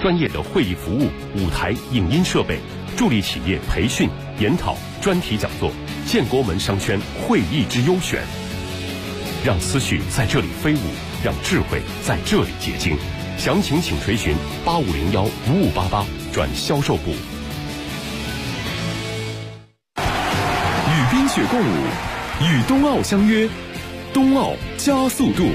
专业的会议服务、舞台、影音设备，助力企业培训、研讨、专题讲座，建国门商圈会议之优选。让思绪在这里飞舞，让智慧在这里结晶。详情请垂询8501-5588转销售部。 与冰雪共舞，与冬奥相约，冬奥加速度。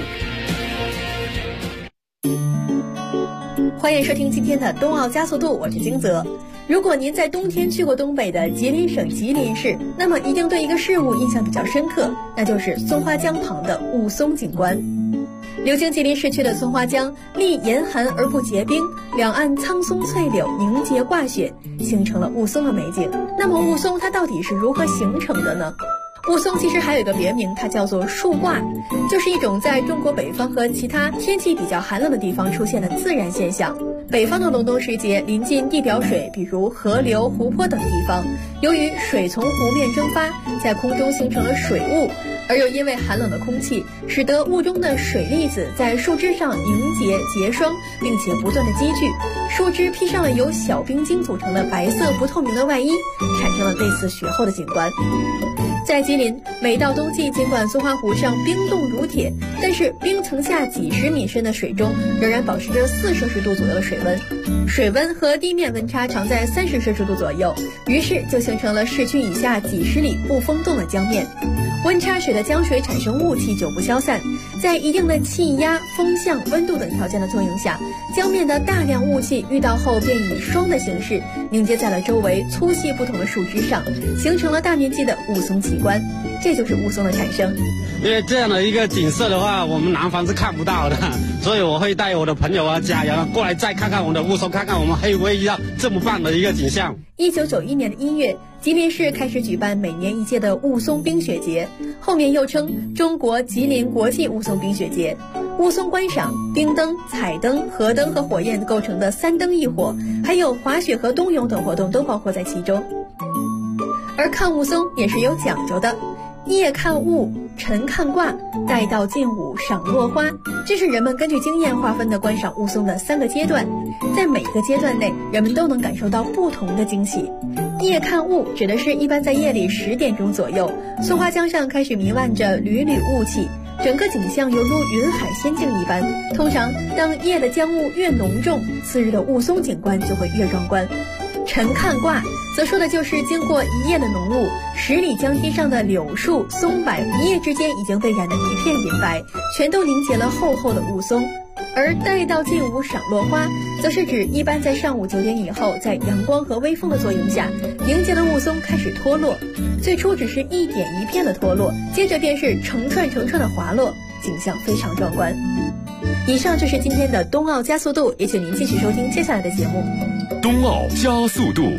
欢迎收听今天的冬奥加速度，我是金泽。如果您在冬天去过东北的吉林省吉林市，那么一定对一个事物印象比较深刻，那就是松花江旁的雾凇景观。流经吉林市区的松花江历严寒而不结冰，两岸苍松翠柳凝结挂雪，形成了雾凇的美景。那么雾凇它到底是如何形成的呢？雾凇其实还有一个别名，它叫做树挂，就是一种在中国北方和其他天气比较寒冷的地方出现的自然现象。北方的隆冬时节，临近地表水，比如河流、湖泊等地方，由于水从湖面蒸发，在空中形成了水雾，而又因为寒冷的空气，使得雾中的水粒子在树枝上凝结结霜，并且不断的积聚，树枝披上了由小冰晶组成的白色不透明的外衣，产生了类似雪后的景观。在吉林，每到冬季，尽管松花湖上冰冻如铁，但是冰层下几十米深的水中仍然保持着4摄氏度左右的水温，水温和地面温差常在30摄氏度左右，于是就形成了市区以下几十里不封冻的江面。温差使得江水产生雾气久不消散，在一定的气压、风向、温度等条件的作用下，江面的大量雾气遇到后便以霜的形式凝结在了周围粗细不同的树枝上，形成了大面积的雾凇奇观。这就是雾凇的产生。 因为这样的一个景色的话，我们南方是看不到的，所以我会带我的朋友啊、家人过来再看看我们的雾凇，看看我们还有没有这么棒的一个景象。 1991年的1月，吉林市开始举办每年一届的雾凇冰雪节，后面又称中国吉林国际雾凇冰雪节。雾凇观赏、冰灯、彩灯、河灯和火焰构成的3灯一火，还有滑雪和冬泳等活动都包括在其中。而看雾凇也是有讲究的，夜看雾，晨看卦，待到近午赏落花，这是人们根据经验划分的观赏雾凇的3个阶段，在每个阶段内，人们都能感受到不同的惊喜。夜看雾指的是一般在夜里10点钟左右，松花江上开始弥漫着缕缕雾气，整个景象犹如云海仙境一般。通常当夜的江雾越浓重，次日的雾凇景观就会越壮观。晨看卦则说的就是经过一夜的浓雾，10里江堤上的柳树、松柏一夜之间已经被染得一片银白，全都凝结了厚厚的雾凇。而待到近午赏落花，则是指一般在上午9点以后，在阳光和微风的作用下，凝结的雾凇开始脱落。最初只是一点一片的脱落，接着便是成串成串的滑落，景象非常壮观。以上就是今天的冬奥加速度，也请您继续收听接下来的节目。 冬奥加速度。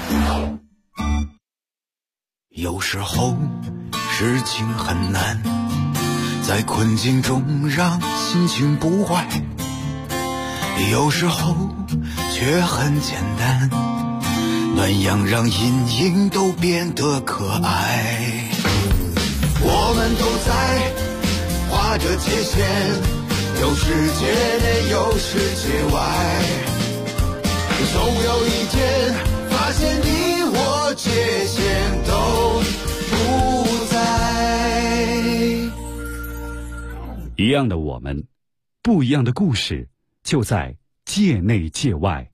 有时候事情很难，在困境中让心情不坏，有时候却很简单，暖阳让阴影都变得可爱。我们都在画着界限，有世界内有世界外，总有一天发现你我界限都不在。 一样的我们，不一样的故事，就在界内界外。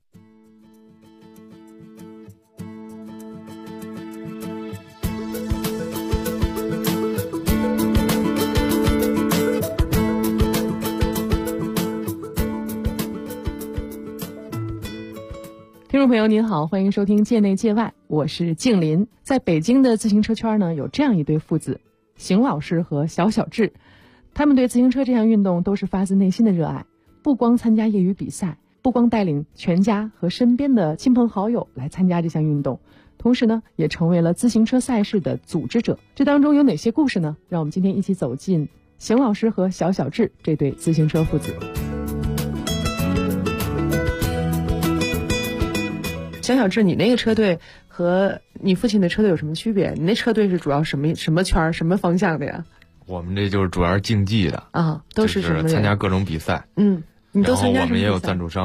听众朋友您好，欢迎收听界内界外，我是静林。在北京的自行车圈呢，有这样一对父子，邢老师和小小智，他们对自行车这项运动都是发自内心的热爱，不光参加业余比赛，不光带领全家和身边的亲朋好友来参加这项运动，同时呢，也成为了自行车赛事的组织者。这当中有哪些故事呢？让我们今天一起走进邢老师和小小智这对自行车父子。小小智，你那个车队和你父亲的车队有什么区别？你那车队是主要什么圈什么方向的呀？ 我们这就是主要是竞技的啊，都是什么？ 就是参加各种比赛。 你都参加什么比赛？ 然后我们也有赞助商，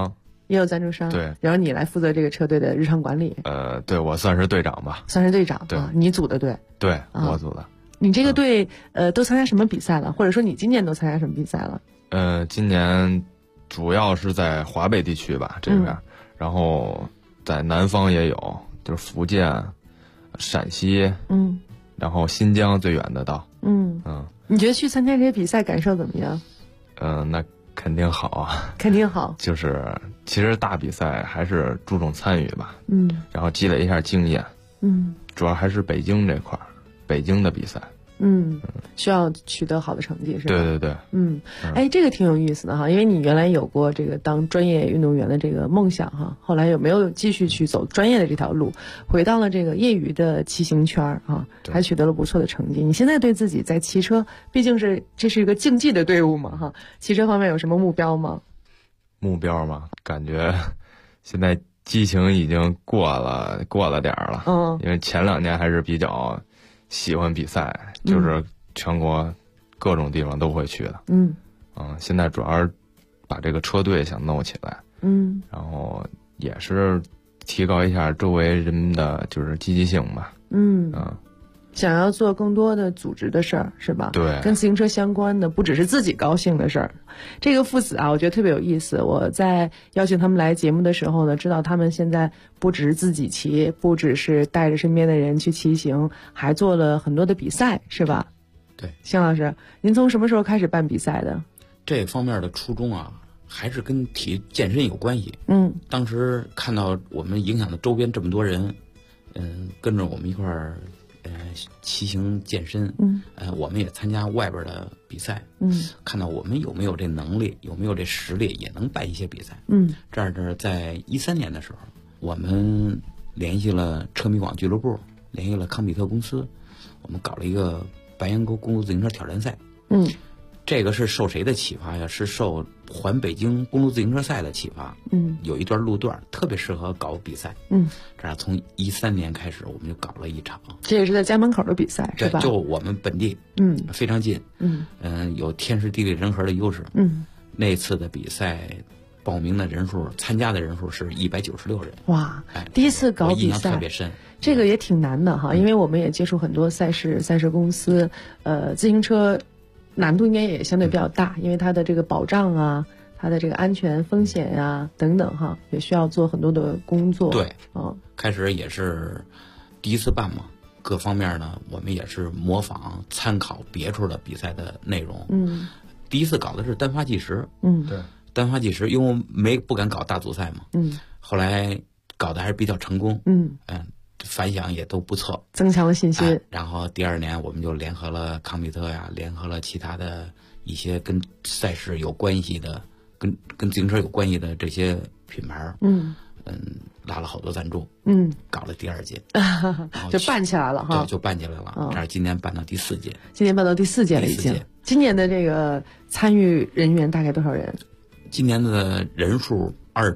也有赞助商。 对， 然后你来负责这个车队的日常管理。 对，我算是队长吧。 算是队长。 对， 你组的队。 对，我组的。 你这个队都参加什么比赛了？或者说你今年都参加什么比赛了？ 今年主要是在华北地区吧这边，然后在南方也有，就是福建、陕西，然后新疆最远的到。你觉得去参加这些比赛感受怎么样？ 那肯定好啊。肯定好。就是其实大比赛还是注重参与吧。然后积累一下经验。主要还是北京这块儿，北京的比赛。需要取得好的成绩是吧？对对对。这个挺有意思的哈，因为你原来有过这个当专业运动员的这个梦想哈，后来有没有继续去走专业的这条路，回到了这个业余的骑行圈哈，还取得了不错的成绩。你现在对自己在骑车，毕竟这是一个竞技的队伍嘛哈，骑车方面有什么目标吗？ 目标嘛，感觉现在激情已经过了点儿了。因为前2年还是比较喜欢比赛，就是全国各种地方都会去的。现在主要是把这个车队想弄起来。然后也是提高一下周围人的就是积极性吧。想要做更多的组织的事儿是吧？对，跟自行车相关的，不只是自己高兴的事儿。这个父子啊，我觉得特别有意思。我在邀请他们来节目的时候呢，知道他们现在不只是自己骑，不只是带着身边的人去骑行，还做了很多的比赛，是吧？ 对， 邢老师，您从什么时候开始办比赛的？ 这方面的初衷啊，还是跟体育健身有关系。当时看到我们影响的周边这么多人，跟着我们一块儿。骑行健身，我们也参加外边的比赛，看到我们有没有这能力，有没有这实力，也能办一些比赛。这儿在13年的时候，我们联系了车迷广俱乐部，联系了康比特公司，我们搞了一个白杨沟公路自行车挑战赛。这个是受谁的启发呀？是受环北京公路自行车赛的启发。有一段路段特别适合搞比赛。这样从13年开始，我们就搞了一场。 这也是在家门口的比赛，是吧？ 就我们本地，非常近。有天时地利人和的优势。那次的比赛，报名的人数、参加的人数是196人。 哇！第一次搞比赛， 印象特别深。 这个也挺难的哈，因为我们也接触很多赛事公司，自行车。难度应该也相对比较大，因为它的这个保障啊，它的这个安全风险呀等等哈，也需要做很多的工作。 对，开始也是第一次办嘛，各方面呢，我们也是模仿参考别处的比赛的内容。第一次搞的是单发计时。对，单发计时，因为我不敢搞大组赛嘛。后来搞得还是比较成功。反响也都不错， 增强了信心。 然后第2年我们就联合了康比特呀，联合了其他的一些跟赛事有关系的、跟自行车有关系的这些品牌。拉了好多赞助。搞了第2届， 就办起来了哈。 对，就办起来了。这是今年办到第4届。 今年办到第4届了已经。今年的这个参与人员大概多少人？ 今年的人数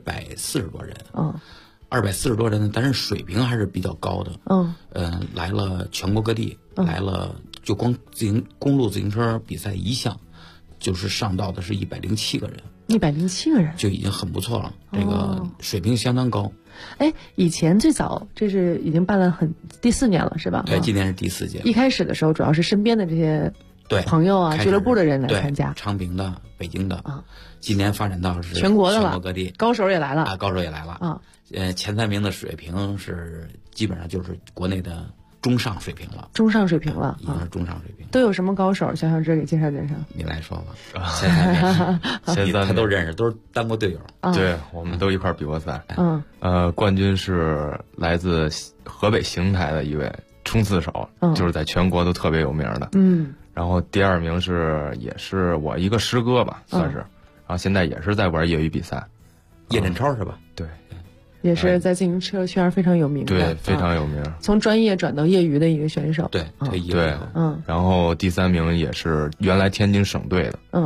240多人。240多人呢，但是水平还是比较高的。来了全国各地，来了就光公路自行车比赛一项，就是上到的是107个人。107个人就已经很不错了，这个水平相当高。 以前最早这是已经办了第4年了是吧？ 对，今年是第4届。 一开始的时候主要是身边的这些朋友啊、俱乐部的人来参加， 昌平的、北京的。今年发展到是全国的了， 全国各地高手也来了。 高手也来了。前3名的水平是基本上就是国内的中上水平了。已经是中上水平。都有什么高手？小志给介绍介绍。你来说吧。前3名他都认识，都是当过队友。 对，我们都一块比过赛。冠军是来自河北邢台的一位冲刺手，就是在全国都特别有名的。然后第2名也是我一个师哥吧，算是。然后现在也是在玩业余比赛。 叶振超是吧？ 对。 也是在自行车圈非常有名的。 对，非常有名。 从专业转到业余的一个选手。 对，退役了。然后第3名也是原来天津省队的。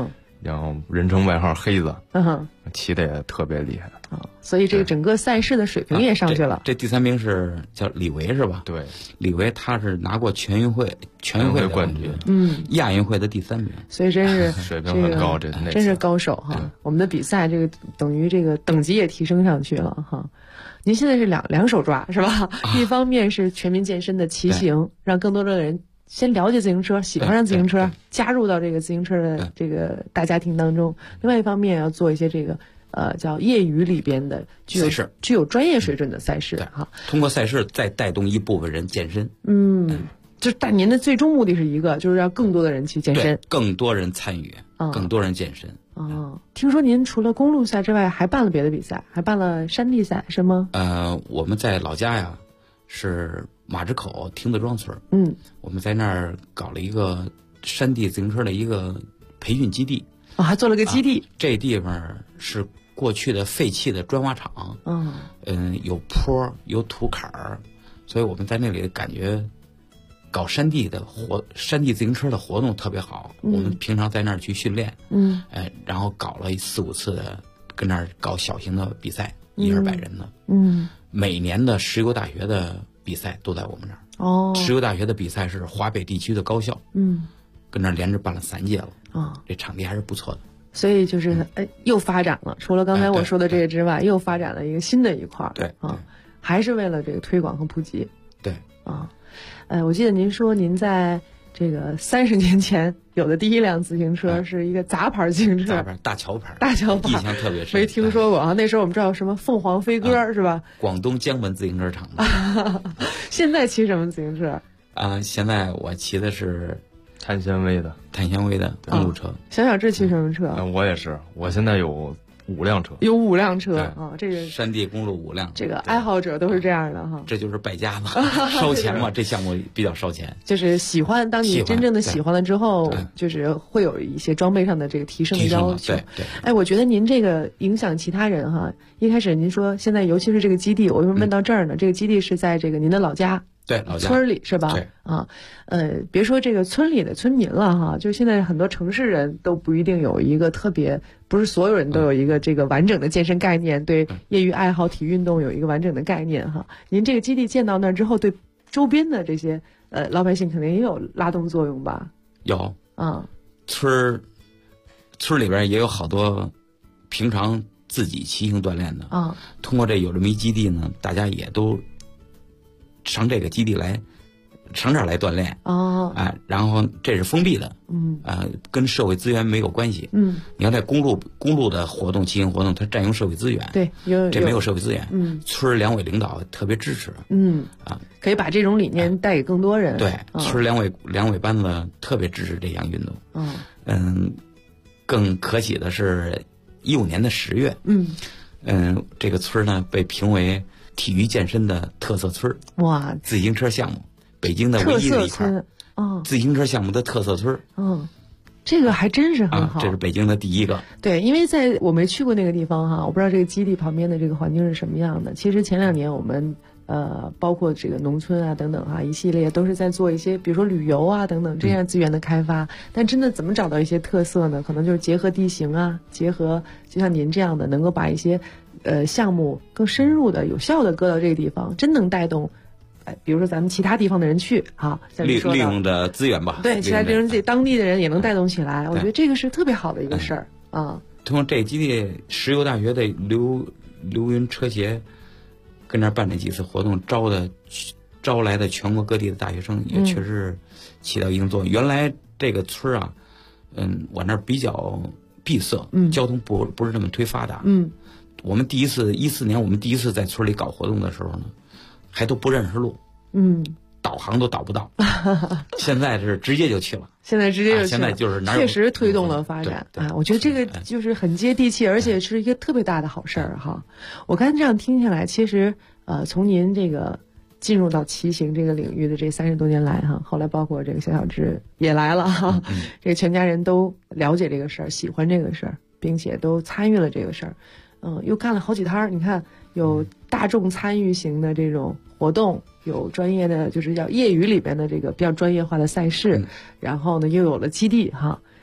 然后人称外号黑子，骑的也特别厉害所以这个整个赛事的水平也上去了。 这第3名是叫李维是吧？ 对， 李维他是拿过全运会的冠军， 亚运会的第3名， 所以真是水平很高， 真是高手哈。我们的比赛这个等于这个等级也提升上去了哈。您现在是两手抓是吧？一方面是全民健身的骑行，让更多的人先了解自行车，喜欢上自行车，加入到这个自行车的这个大家庭当中。另外一方面要做一些这个叫业余里边的具有专业水准的赛事哈。 通过赛事再带动一部分人健身。 但您的最终目的是一个，就是让更多的人去健身， 更多人参与，更多人健身。 听说您除了公路赛之外，还办了别的比赛，还办了山地赛是吗？ 我们在老家呀，是马志口亭子庄村。我们在那儿搞了一个山地自行车的一个培训基地。 还做了个基地。 这地方是过去的废弃的砖瓦厂。有坡，有土坎儿，所以我们在那里感觉搞山地自行车的活动特别好。我们平常在那儿去训练，然后搞了4、5次的，跟那儿搞小型的比赛，100-200人的。每年的石油大学的比赛都在我们这儿。石油大学的比赛是华北地区的高校。跟那儿连着办了3届了。这场地还是不错的。 所以就是又发展了，除了刚才我说的这个之外，又发展了一个新的一块。 对还是为了这个推广和普及。 对我记得您说您在这个30年前有的第一辆自行车是一个杂牌自行车， 大桥牌，印象特别深。 没听说过啊，那时候我们知道什么凤凰飞鸽是吧？ 广东江门自行车厂的。 现在骑什么自行车？ 现在我骑的是碳纤维的公路车。 小志骑什么车？ 我也是，我现在有5辆车，这个山地公路5辆， 这个爱好者都是这样的哈。 这就是败家嘛，烧钱嘛，这项目比较烧钱。 就是喜欢，当你真正的喜欢了之后，就是会有一些装备上的这个提升的要求。 对。 我觉得您这个影响其他人哈。一开始您说现在尤其是这个基地，我为什么问到这儿呢？这个基地是在这个您的老家。 对，老家村里是吧？ 对别说这个村里的村民了哈，就现在很多城市人都不一定有一个特别，不是所有人都有一个这个完整的健身概念，对业余爱好体育运动有一个完整的概念哈。您这个基地建到那儿之后，对周边的这些老百姓肯定也有拉动作用吧？ 有村里边也有好多平常自己骑行锻炼的通过有这么一基地呢，大家也都上这个基地来，上这儿来锻炼然后这是封闭的，跟社会资源没有关系。你要在公路的活动、骑行活动，它占用社会资源。 对， 这没有社会资源。村两委领导特别支持。 可以把这种理念带给更多人。 对，村两委班子特别支持这项运动。更可喜的是，15年的10月，这个村呢被评为体育健身的特色村。哇！自行车项目，北京的唯一的一块自行车项目的特色村。 这个还真是很好。 这是北京的第一个。 对，因为我没去过那个地方哈，我不知道这个基地旁边的这个环境是什么样的。其实前2年我们包括这个农村啊等等一系列都是在做一些，比如说旅游啊等等这样资源的开发。但真的怎么找到一些特色呢？可能就是结合地形啊，结合就像您这样的，能够把一些项目更深入的、有效的搁到这个地方，真能带动，比如说咱们其他地方的人去利用的资源吧。 对，其他地方自己当地的人也能带动起来。我觉得这个是特别好的一个事儿通过这个基地，石油大学的刘云车协跟那儿办了几次活动，招来的全国各地的大学生也确实起到一定作用。原来这个村我那儿比较闭塞，交通不是那么忒发达。我们14年我们第一次在村里搞活动的时候呢，还都不认识路，导航都导不到。现在是直接就去了。现在就是确实推动了发展我觉得这个就是很接地气，而且是一个特别大的好事儿哈。我刚才这样听下来，其实从您这个进入到骑行这个领域的这30多年来哈，后来包括这个小志也来了哈，这个全家人都了解这个事儿，喜欢这个事儿，并且都参与了这个事儿。又干了好几摊儿，你看有大众参与型的这种活动，有专业的就是叫业余里边的这个比较专业化的赛事，然后呢又有了基地哈。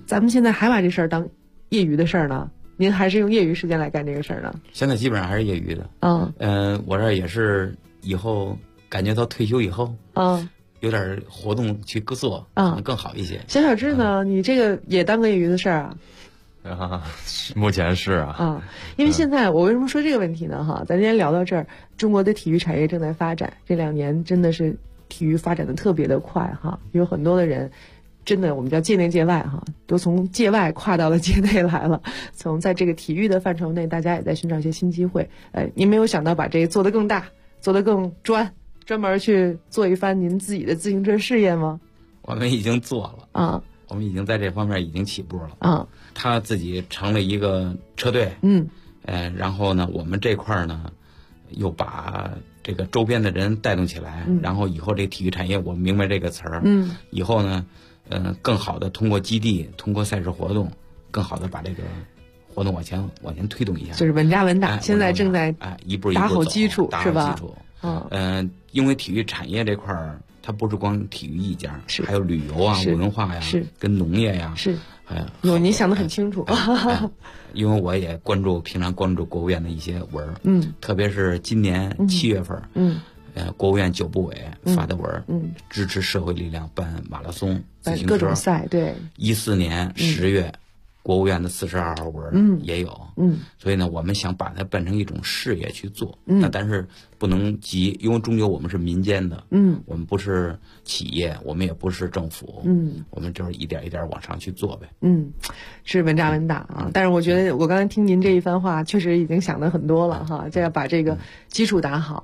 咱们现在还把这事儿当业余的事儿呢？您还是用业余时间来干这个事儿呢？ 现在基本上还是业余的。我这也是以后感觉到退休以后，有点活动去做，可能更好一些。 小小志呢，你这个也当个业余的事儿啊？ 目前是啊。 因为现在我为什么说这个问题呢？咱今天聊到这儿，中国的体育产业正在发展，这2年真的是体育发展的特别的快有很多的人。真的，我们叫界内界外都从界外跨到了界内来了。从在这个体育的范畴内，大家也在寻找一些新机会。您没有想到把这个做得更大，做得更专门去做一番您自己的自行车事业吗？ 我们已经做了我们已经在这方面已经起步了他自己成了一个车队然后呢，我们这块呢又把这个周边的人带动起来然后以后这体育产业，我明白这个词儿以后呢更好的通过基地，通过赛事活动，更好的把这个活动往前推动一下， 就是稳扎稳打。现在正在一步一步打好基础，是吧？ 因为体育产业这块儿，它不是光体育一家，还有旅游啊、文化呀，跟农业呀， 您想得很清楚。 因为我也平常关注国务院的一些文儿，特别是今年7月份，国务院9部委发的文，支持社会力量办马拉松、自行车各种赛，对。 14年10月，国务院的42号文也有，所以呢，我们想把它办成一种事业去做，那但是不能急，因为终究我们是民间的，我们不是企业，我们也不是政府，我们就是一点一点往上去做呗， 是稳扎稳打但是我觉得我刚才听您这一番话，确实已经想得很多了这要把这个基础打好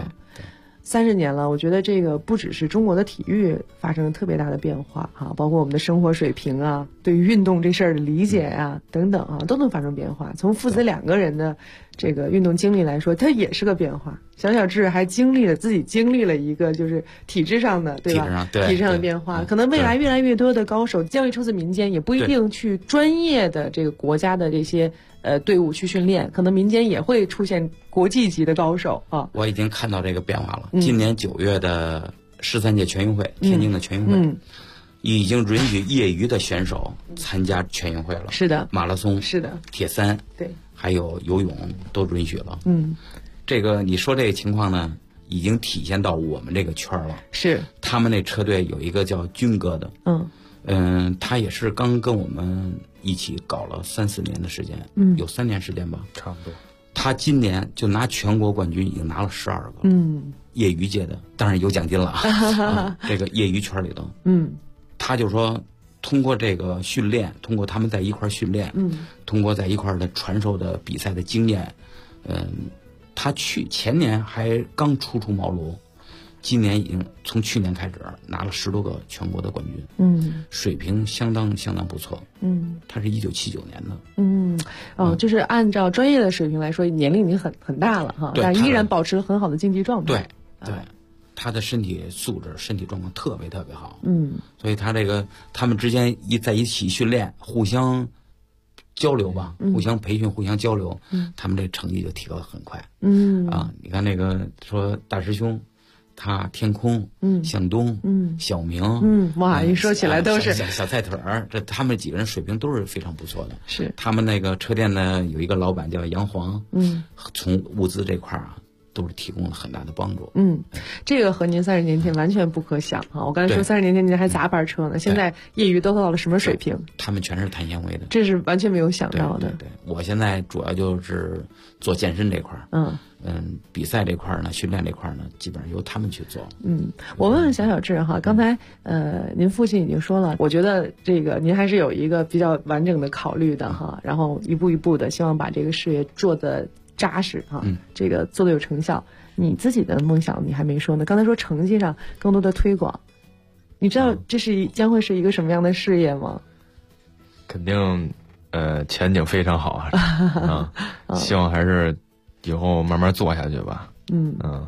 30年了，我觉得这个不只是中国的体育发生了特别大的变化包括我们的生活水平对于运动这事儿的理解等等都能发生变化。从父子2个人的这个运动经历来说，它也是个变化。小小志还自己经历了一个就是体制上的，对吧？体制上的变化，可能未来越来越多的高手将会出自民间，也不一定去专业的这个国家的这些队伍去训练，可能民间也会出现国际级的高手我已经看到这个变化了。今年9月的13届全运会，天津的全运会，已经允许业余的选手参加全运会了。 是的， 马拉松是的， 铁三对， 还有游泳都允许了。这个你说这个情况呢，已经体现到我们这个圈了。 是， 他们那车队有一个叫军哥的，他也是刚跟我们一起搞了3-4年的时间，有3年时间吧， 差不多。 他今年就拿全国冠军，已经拿了12个了。业余界的当然有奖金了这个业余圈里头，他就说通过这个训练，通过他们在一块训练，通过在一块的传授的比赛的经验，他前年还刚初出茅庐，今年已经从去年开始拿了10多个全国的冠军，水平相当不错。他是1979年的， 就是按照专业的水平来说，年龄已经很大了但依然保持了很好的竞技状态。 对，他的身体素质、身体状况特别好。所以他们之间在一起训练，互相交流吧，互相培训，互相交流，他们这成绩就提高得很快。你看那个说大师兄，他天空，向东，小明， 哇，一说起来都是小菜腿儿，这他们几个人水平都是非常不错的。 是他们那个车店呢，有一个老板叫杨黄，从物资这块都是提供了很大的帮助。 这个和您30年前完全不可想我刚才说30年前您还杂班车呢，现在业余都到了什么水平？ 他们全是碳纤维的， 这是完全没有想到的。 对，我现在主要就是做健身这块比赛这块呢，训练这块呢，基本上由他们去做。 我问问小小志刚才您父亲已经说了，我觉得这个您还是有一个比较完整的考虑的然后一步一步的希望把这个事业做得扎实这个做得有成效。你自己的梦想你还没说呢，刚才说成绩上更多的推广，你知道这将会是一个什么样的事业吗？ 肯定前景非常好希望还是以后慢慢做下去吧。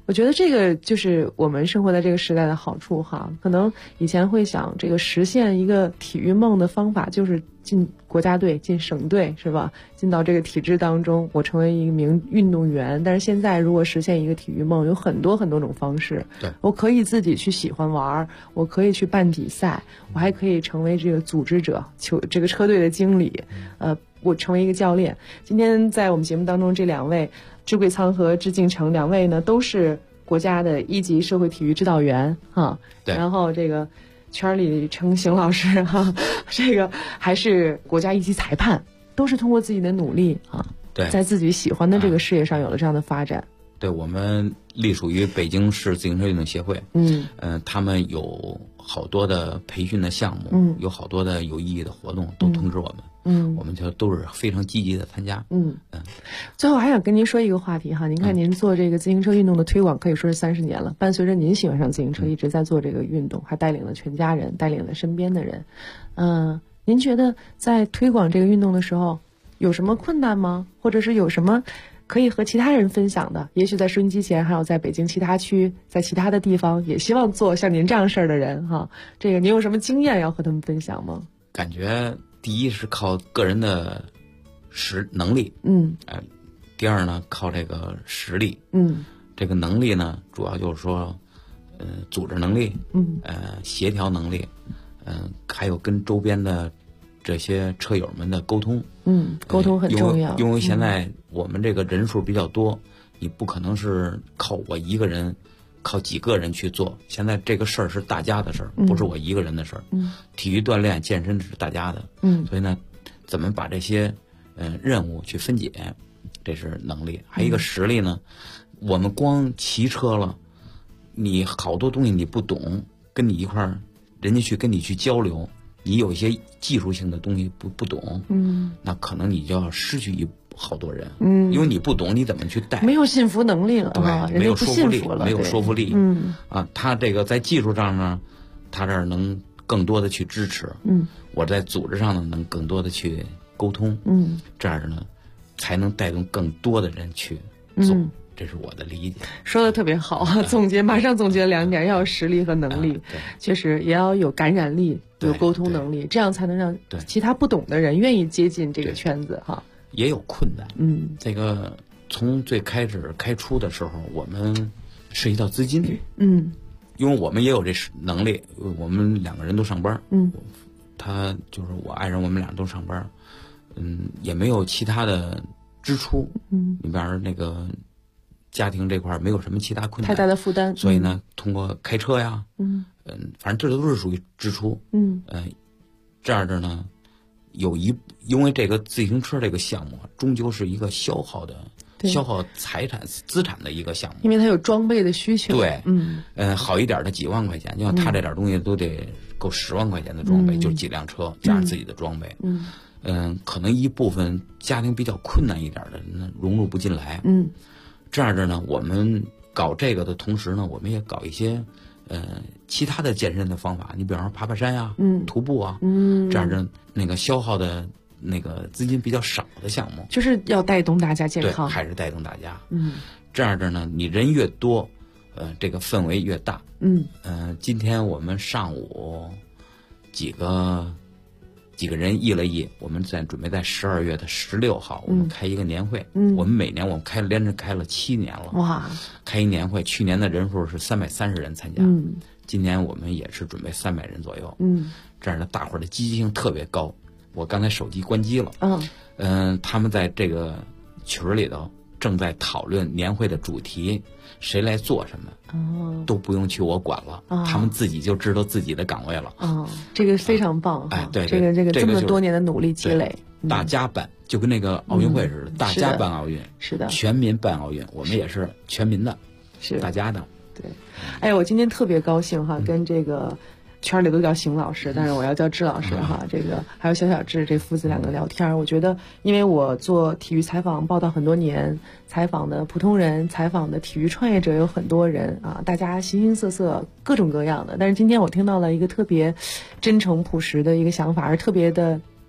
我觉得这个就是我们生活在这个时代的好处哈。可能以前会想这个实现一个体育梦的方法就是进国家队、进省队，是吧？进到这个体制当中，我成为一名运动员。但是现在如果实现一个体育梦，有很多很多种方式。 对， 我可以自己去喜欢玩，我可以去办比赛，我还可以成为这个组织者，这个车队的经理，我成为一个教练。今天在我们节目当中，这两位智桂仓和致敬成两位呢，都是国家的1级社会体育指导员哈。 对。 然后这个圈里成邢老师哈，这个还是国家1级裁判，都是通过自己的努力啊， 对， 在自己喜欢的这个事业上有了这样的发展。 对，我们隶属于北京市自行车运动协会，他们有好多的培训的项目，有好多的有意义的活动都通知我们，我们就都是非常积极的参加。 最后还想跟您说一个话题哈，您看您做这个自行车运动的推广可以说是30年了，伴随着您喜欢上自行车，一直在做这个运动，还带领了全家人，带领了身边的人。您觉得在推广这个运动的时候有什么困难吗？或者是有什么可以和其他人分享的？也许在收音机前，还有在北京其他区，在其他的地方，也希望做像您这样事儿的人哈。这个您有什么经验要和他们分享吗？ 感觉第一是靠个人的能力，第二呢靠这个实力，这个能力呢主要就是说，组织能力，协调能力，还有跟周边的这些车友们的沟通， 沟通很重要。 因为现在我们这个人数比较多，你不可能是靠我一个人，靠几个人去做。现在这个事儿是大家的事儿，不是我一个人的事儿。体育锻炼、健身是大家的，所以呢，怎么把这些任务去分解，这是能力。还有一个实力呢，我们光骑车了，你好多东西你不懂，跟你一块儿，人家去跟你去交流。你有一些技术性的东西不懂，那可能你就要失去好多人，因为你不懂，你怎么去带？ 没有信服能力了， 对，没有说服力，没有说服力，他这个在技术上呢，他这儿能更多的去支持，我在组织上呢能更多的去沟通，这样呢才能带动更多的人去做。这是我的理解， 说的特别好。马上总结2点，要有实力和能力，确实也要有感染力，有沟通能力，这样才能让其他不懂的人愿意接近这个圈子哈。 也有困难，这个从最开始开出的时候，我们涉及到资金，因为我们也有这能力，我们2个人都上班，他就是我爱人，我们俩都上班，也没有其他的支出，里边那个。家庭这块没有什么其他困难， 太大的负担， 所以呢，通过开车呀，反正这都是属于支出，这样的呢，因为这个自行车这个项目终究是一个消耗财产资产的一个项目， 因为它有装备的需求， 对，好一点的几万块钱，就像他这点东西都得够10万块钱的装备，就是几辆车加上自己的装备，可能一部分家庭比较困难一点的人呢融入不进来，这样的呢，我们搞这个的同时呢，我们也搞一些其他的健身的方法。你比方说爬爬山呀，徒步啊，这样的那个消耗的那个资金比较少的项目， 就是要带动大家健康， 对，还是带动大家。这样的呢，你人越多，这个氛围越大。今天我们上午几个人议了议，我们准备在12月的16号，我们开一个年会。我们每年我们连着开了7年了。哇！开一年会，去年的人数是330人参加，今年我们也是准备300人左右。这样的大伙儿的积极性特别高。我刚才手机关机了。他们在这个群里头正在讨论年会的主题，谁来做什么。都不用去我管了，他们自己就知道自己的岗位了。 这个非常棒。 对， 这个这么多年的努力积累， 大家办就跟那个奥运会似的，大家办奥运， 是的， 全民办奥运，我们也是全民的， 是大家的。 对，哎，我今天特别高兴哈，跟这个圈里都叫邢老师，但是我要叫智老师哈。这个还有小智这父子2个聊天，我觉得，因为我做体育采访报道很多年，采访的普通人，采访的体育创业者有很多人啊，大家形形色色，各种各样的。但是今天我听到了一个特别真诚朴实的一个想法，而特别的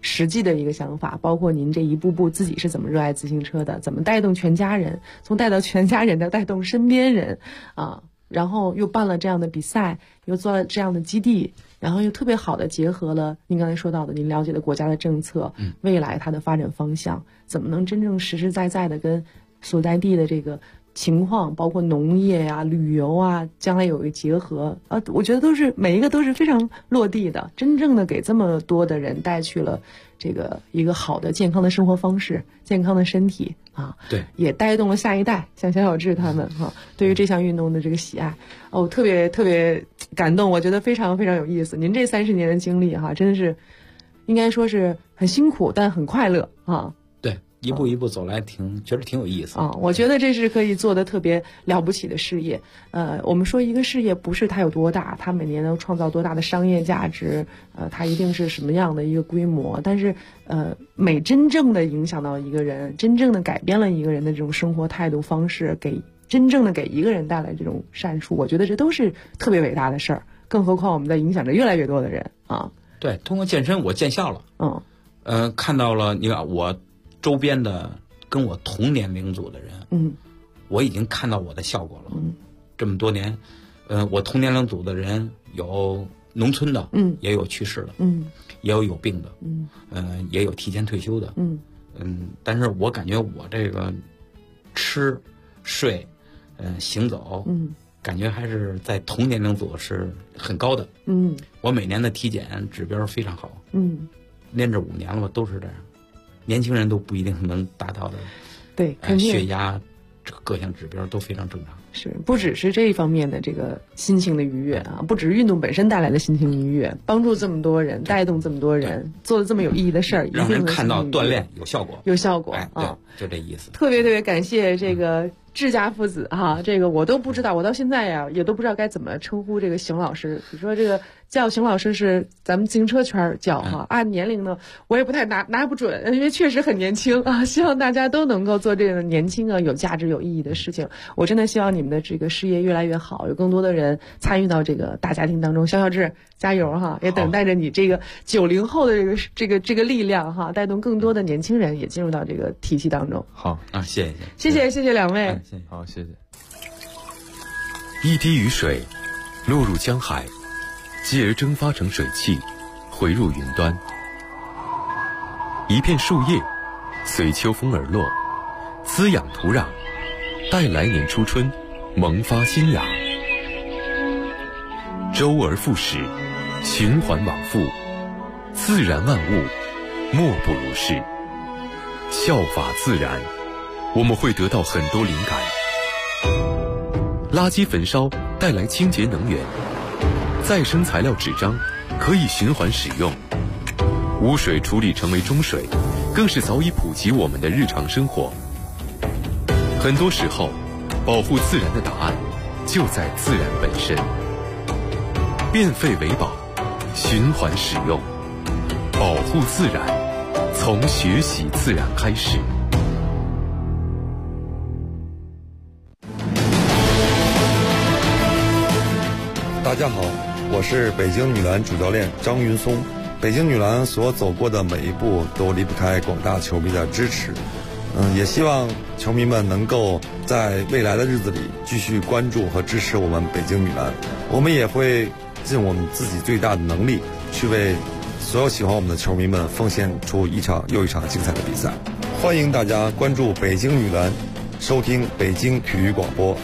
实际的一个想法，包括您这一步步自己是怎么热爱自行车的，怎么带动全家人，从带到全家人到带动身边人啊，然后又办了这样的比赛，又做了这样的基地，然后又特别好的结合了您刚才说到的您了解的国家的政策，未来它的发展方向，怎么能真正实实在在的跟所在地的这个情况，包括农业啊、旅游啊，将来有一个结合啊，我觉得都是每一个都是非常落地的，真正的给这么多的人带去了这个一个好的健康的生活方式、健康的身体啊， 对， 也带动了下一代，像小小智他们哈，对于这项运动的这个喜爱，哦，特别特别感动，我觉得非常非常有意思。您这30年的经历哈，真的是应该说是很辛苦，但很快乐啊。 一步一步走来觉得挺有意思啊！我觉得这是可以做的特别了不起的事业。我们说一个事业不是它有多大，它每年能创造多大的商业价值，它一定是什么样的一个规模。但是每真正的影响到一个人，真正的改变了一个人的这种生活态度方式，真正的给一个人带来这种善处，我觉得这都是特别伟大的事儿。更何况我们在影响着越来越多的人啊！ 对，通过健身我见效了。看到了，你看我周边的跟我同年龄组的人，我已经看到我的效果了。这么多年，我同年龄组的人有农村的，也有去世的，也有病的，也有提前退休的，但是我感觉我这个吃、睡、行走，感觉还是在同年龄组是很高的。我每年的体检指标非常好。连着5年了吧，都是这样。年轻人都不一定能达到的， 对， 血压各项指标都非常正常。 是，不只是这一方面的这个心情的愉悦啊，不只是运动本身带来的心情愉悦，帮助这么多人，带动这么多人，做了这么有意义的事儿， 让人看到锻炼有效果， 有效果啊，就这意思。 特别特别感谢这个智家父子哈，这个我都不知道，我到现在呀也都不知道该怎么称呼这个邢老师。比如说这个叫邢老师是咱们自行车圈叫哈，按年龄呢我也不太拿不准，因为确实很年轻啊。希望大家都能够做这个年轻啊有价值有意义的事情。我真的希望你们的这个事业越来越好，有更多的人参与到这个大家庭当中。小智加油哈，也等待着你这个90后的这个力量哈，带动更多的年轻人也进入到这个体系当中。 好啊，谢谢两位。 好，谢谢。 一滴雨水落入江海，继而蒸发成水汽，回入云端。一片树叶随秋风而落，滋养土壤，待来年初春萌发新芽。周而复始，循环往复，自然万物莫不如是。效法自然，我们会得到很多灵感。垃圾焚烧带来清洁能源，再生材料纸张可以循环使用，污水处理成为中水，更是早已普及我们的日常生活。很多时候，保护自然的答案就在自然本身。变废为宝，循环使用，保护自然，从学习自然开始。 大家好，我是北京女篮主教练张云松。北京女篮所走过的每一步都离不开广大球迷的支持。也希望球迷们能够在未来的日子里继续关注和支持我们北京女篮。我们也会尽我们自己最大的能力，去为所有喜欢我们的球迷们奉献出一场又一场精彩的比赛。欢迎大家关注北京女篮，收听北京体育广播。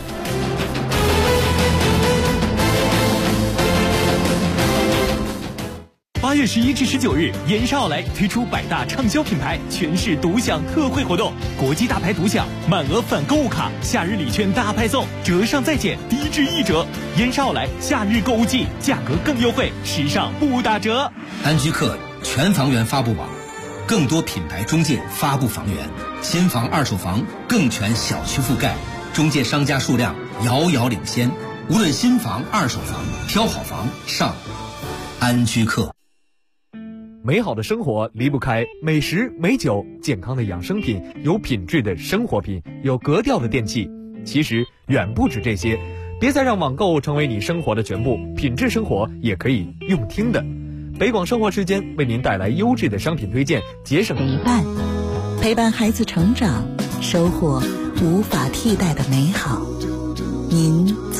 8月11至19日，延沙奥莱推出百大畅销品牌全市独享特惠活动，国际大牌独享，满额返购物卡，夏日礼券大派送，折上再减，低至1折。延沙奥莱夏日购物季，价格更优惠，时尚不打折。 安居客全房源发布网，更多品牌中介发布房源，新房二手房更全小区覆盖，中介商家数量遥遥领先。无论新房二手房，挑好房上安居客。 美好的生活离不开美食美酒，健康的养生品，有品质的生活品，有格调的电器。其实远不止这些，别再让网购成为你生活的全部，品质生活也可以用听的。 北广生活时间为您带来优质的商品推荐，节省陪伴孩子成长，收获无法替代的美好。您